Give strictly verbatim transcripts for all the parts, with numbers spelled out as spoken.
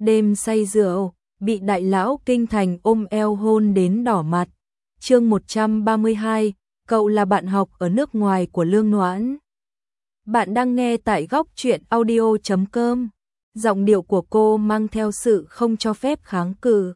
đêm say rượu, bị đại lão kinh thành ôm eo hôn đến đỏ mặt. Chương một trăm ba mươi hai, cậu là bạn học ở nước ngoài của Lương Noãn. Bạn đang nghe tại góc truyện audio chấm com. Giọng điệu của cô mang theo sự không cho phép kháng cự.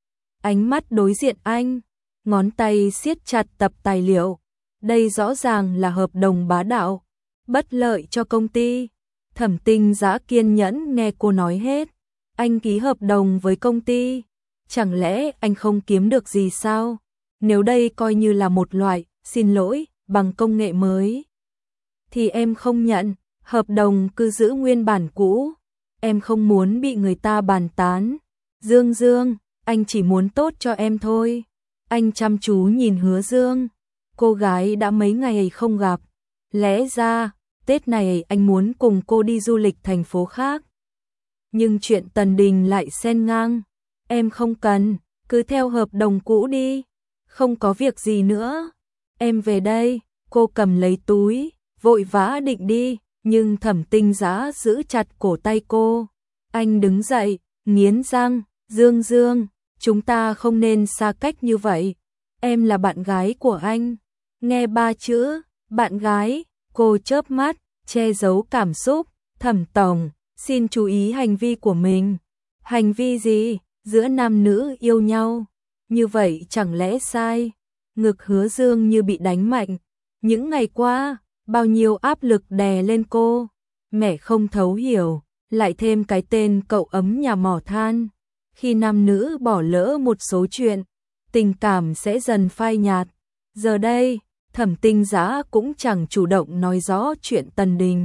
Ánh mắt đối diện anh, ngón tay siết chặt tập tài liệu. Đây rõ ràng là hợp đồng bá đạo, bất lợi cho công ty. Thẩm Tinh Dã kiên nhẫn nghe cô nói hết. Anh ký hợp đồng với công ty, chẳng lẽ anh không kiếm được gì sao? Nếu đây coi như là một loại, xin lỗi, bằng công nghệ mới, thì em không nhận, hợp đồng cứ giữ nguyên bản cũ. Em không muốn bị người ta bàn tán. Dương Dương, anh chỉ muốn tốt cho em thôi. Anh chăm chú nhìn Hứa Dương. Cô gái đã mấy ngày không gặp. Lẽ ra, Tết này anh muốn cùng cô đi du lịch thành phố khác. Nhưng chuyện Tần Đình lại xen ngang. Em không cần, cứ theo hợp đồng cũ đi. Không có việc gì nữa. Em về đây. Cô cầm lấy túi, vội vã định đi. Nhưng Thẩm Tinh Dã giữ chặt cổ tay cô. Anh đứng dậy, nghiến răng. Dương Dương, chúng ta không nên xa cách như vậy. Em là bạn gái của anh. Nghe ba chữ, bạn gái, cô chớp mắt, che giấu cảm xúc. Thẩm tổng, xin chú ý hành vi của mình. Hành vi gì? Giữa nam nữ yêu nhau. Như vậy chẳng lẽ sai? Ngực Hứa Dương như bị đánh mạnh. Những ngày qua, bao nhiêu áp lực đè lên cô. Mẹ không thấu hiểu, lại thêm cái tên cậu ấm nhà mỏ than. Khi nam nữ bỏ lỡ một số chuyện, tình cảm sẽ dần phai nhạt. Giờ đây, Thẩm Tinh Dã cũng chẳng chủ động nói rõ chuyện Tần Đình.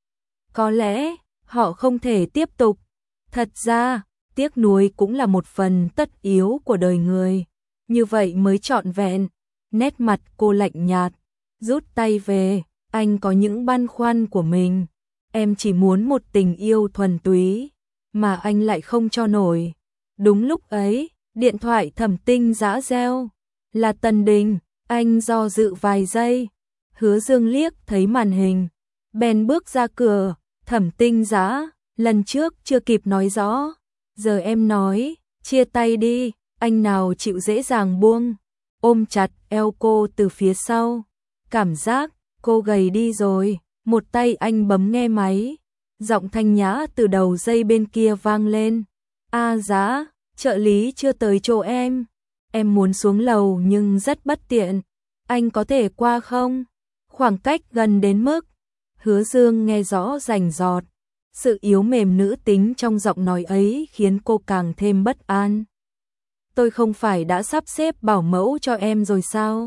Có lẽ, họ không thể tiếp tục. Thật ra, tiếc nuối cũng là một phần tất yếu của đời người. Như vậy mới trọn vẹn. Nét mặt cô lạnh nhạt, rút tay về. Anh có những băn khoăn của mình. Em chỉ muốn một tình yêu thuần túy, mà anh lại không cho nổi. Đúng lúc ấy, điện thoại Thẩm Tinh Dã reo. Là Tần Đình. Anh do dự vài giây. Hứa Dương liếc thấy màn hình, bèn bước ra cửa. Thẩm Tinh Dã, lần trước chưa kịp nói rõ, giờ em nói, chia tay đi. Anh nào chịu dễ dàng buông, ôm chặt eo cô từ phía sau. Cảm giác cô gầy đi rồi. Một tay anh bấm nghe máy, giọng thanh nhã từ đầu dây bên kia vang lên. A Dã, trợ lý chưa tới chỗ em. Em muốn xuống lầu nhưng rất bất tiện. Anh có thể qua không? Khoảng cách gần đến mức. Hứa Dương nghe rõ rành rọt. Sự yếu mềm nữ tính trong giọng nói ấy khiến cô càng thêm bất an. Tôi không phải đã sắp xếp bảo mẫu cho em rồi sao?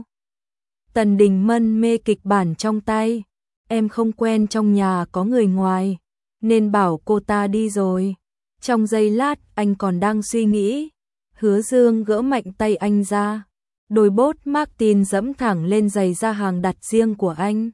Tần Đình mân mê kịch bản trong tay. Em không quen trong nhà có người ngoài, nên bảo cô ta đi rồi. Trong giây lát anh còn đang suy nghĩ. Hứa Dương gỡ mạnh tay anh ra. Đôi bốt Martin dẫm thẳng lên giày da hàng đặt riêng của anh.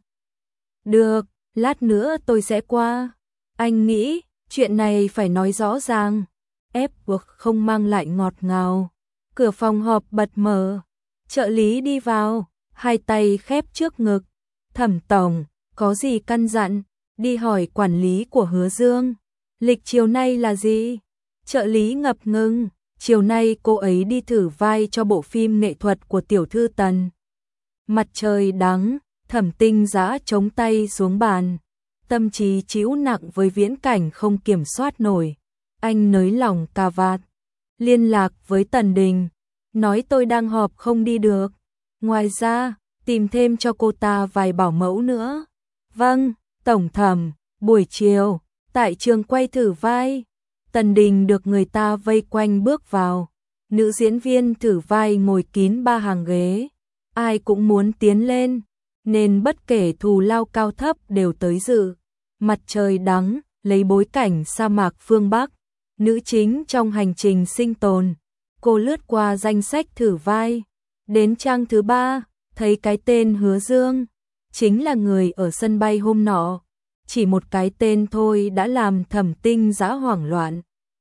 Được, lát nữa tôi sẽ qua. Anh nghĩ, chuyện này phải nói rõ ràng. Ép buộc không mang lại ngọt ngào. Cửa phòng họp bật mở. Trợ lý đi vào, hai tay khép trước ngực. Thẩm tổng, có gì căn dặn? Đi hỏi quản lý của Hứa Dương. Lịch chiều nay là gì? Trợ lý ngập ngừng. Chiều nay cô ấy đi thử vai cho bộ phim nghệ thuật của tiểu thư Tần. Mặt trời đắng, Thẩm Tinh Dã chống tay xuống bàn. Tâm trí trĩu nặng với viễn cảnh không kiểm soát nổi. Anh nới lỏng cà vạt, liên lạc với Tần Đình. Nói tôi đang họp không đi được. Ngoài ra, tìm thêm cho cô ta vài bảo mẫu nữa. Vâng, tổng thẩm, buổi chiều, tại trường quay thử vai. Tần Đình được người ta vây quanh bước vào. Nữ diễn viên thử vai ngồi kín ba hàng ghế. Ai cũng muốn tiến lên, nên bất kể thù lao cao thấp đều tới dự. Mặt trời đắng, lấy bối cảnh sa mạc phương Bắc. Nữ chính trong hành trình sinh tồn. Cô lướt qua danh sách thử vai. Đến trang thứ ba, thấy cái tên Hứa Dương. Chính là người ở sân bay hôm nọ. Chỉ một cái tên thôi đã làm Thẩm Tinh Dã hoảng loạn.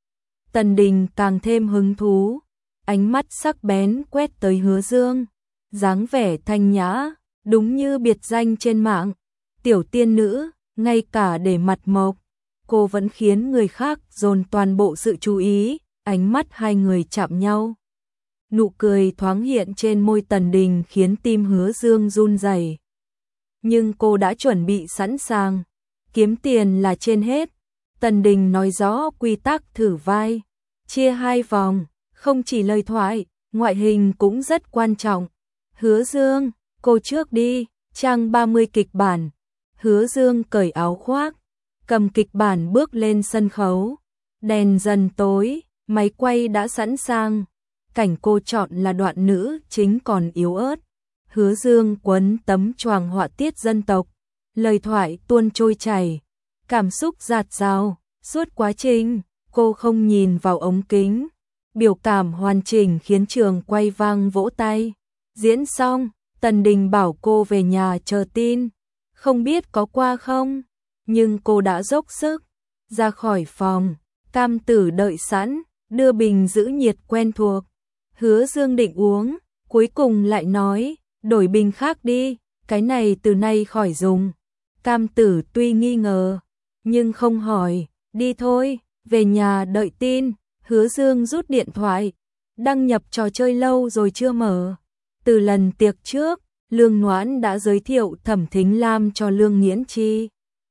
Tần Đình càng thêm hứng thú. Ánh mắt sắc bén quét tới Hứa Dương. Dáng vẻ thanh nhã, đúng như biệt danh trên mạng. Tiểu tiên nữ, ngay cả để mặt mộc. cô vẫn khiến người khác dồn toàn bộ sự chú ý, ánh mắt hai người chạm nhau. Nụ cười thoáng hiện trên môi Tần Đình khiến tim Hứa Dương run rẩy. Nhưng cô đã chuẩn bị sẵn sàng, kiếm tiền là trên hết. Tần Đình nói rõ quy tắc thử vai, chia hai vòng, không chỉ lời thoại, ngoại hình cũng rất quan trọng. Hứa Dương, cô trước đi, trang ba mươi kịch bản. Hứa Dương cởi áo khoác, cầm kịch bản bước lên sân khấu. Đèn dần tối, máy quay đã sẵn sàng. Cảnh cô chọn là đoạn nữ chính còn yếu ớt. Hứa Dương quấn tấm choàng họa tiết dân tộc, lời thoại tuôn trôi chảy, cảm xúc dạt dào. Suốt quá trình, cô không nhìn vào ống kính. Biểu cảm hoàn chỉnh khiến trường quay vang vỗ tay. Diễn xong, Tần Đình bảo cô về nhà chờ tin. Không biết có qua không, nhưng cô đã dốc sức. Ra khỏi phòng, Cam Tử đợi sẵn, đưa bình giữ nhiệt quen thuộc. Hứa Dương định uống, cuối cùng lại nói, đổi bình khác đi, cái này từ nay khỏi dùng. Cam Tử tuy nghi ngờ, nhưng không hỏi, đi thôi, về nhà đợi tin. Hứa Dương rút điện thoại, đăng nhập trò chơi lâu rồi chưa mở. Từ lần tiệc trước, Lương Noãn đã giới thiệu Thẩm Thính Lam cho Lương Nghiễn Chi.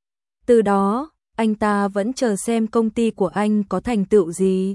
Từ đó, anh ta vẫn chờ xem công ty của anh có thành tựu gì.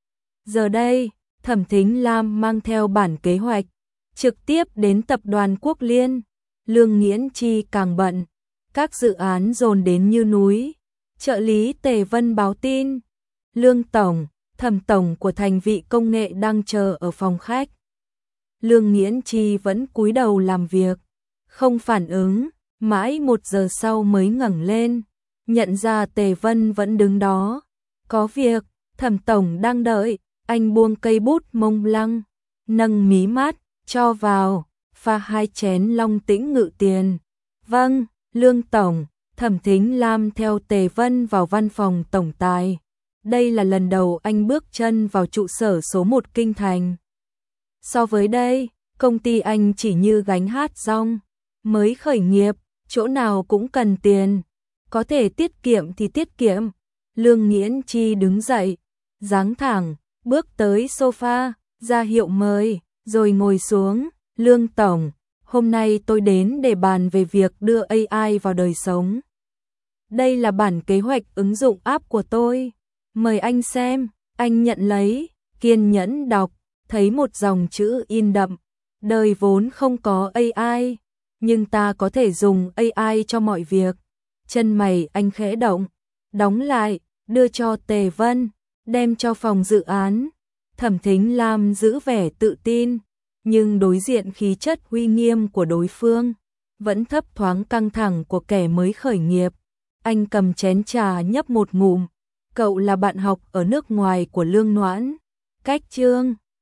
Giờ đây, Thẩm Thính Lam mang theo bản kế hoạch, trực tiếp đến tập đoàn Quốc Liên. Lương Nghiễn Chi càng bận, các dự án dồn đến như núi. Trợ lý Tề Vân báo tin, Lương Tổng, Thẩm Tổng của Thành Vị Công nghệ đang chờ ở phòng khách. Lương Nghiễn Chi vẫn cúi đầu làm việc, không phản ứng, mãi một giờ sau mới ngẩng lên, nhận ra Tề Vân vẫn đứng đó. Có việc, Thẩm Tổng đang đợi. Anh buông cây bút mông lăng, nâng mí mắt, cho vào, pha hai chén Long Tĩnh Ngự Tiền. Vâng, Lương Tổng. Thẩm Thính Lam theo Tề Vân vào văn phòng tổng tài. Đây là lần đầu anh bước chân vào trụ sở số một kinh thành. So với đây, công ty anh chỉ như gánh hát rong, mới khởi nghiệp, chỗ nào cũng cần tiền, có thể tiết kiệm thì tiết kiệm. Lương Nghiễn Chi đứng dậy, dáng thẳng, bước tới sofa, ra hiệu mời, rồi ngồi xuống. Lương Tổng, hôm nay tôi đến để bàn về việc đưa a i vào đời sống. Đây là bản kế hoạch ứng dụng app của tôi. Mời anh xem. Anh nhận lấy, kiên nhẫn đọc, thấy một dòng chữ in đậm. Đời vốn không có a i, nhưng ta có thể dùng a i cho mọi việc. Chân mày anh khẽ động, đóng lại, đưa cho Tề Vân, đem cho phòng dự án. Thẩm Thính Lam giữ vẻ tự tin, nhưng đối diện khí chất uy nghiêm của đối phương, vẫn thấp thoáng căng thẳng của kẻ mới khởi nghiệp. Anh cầm chén trà nhấp một ngụm. Cậu là bạn học ở nước ngoài của Lương Noãn. Cách chương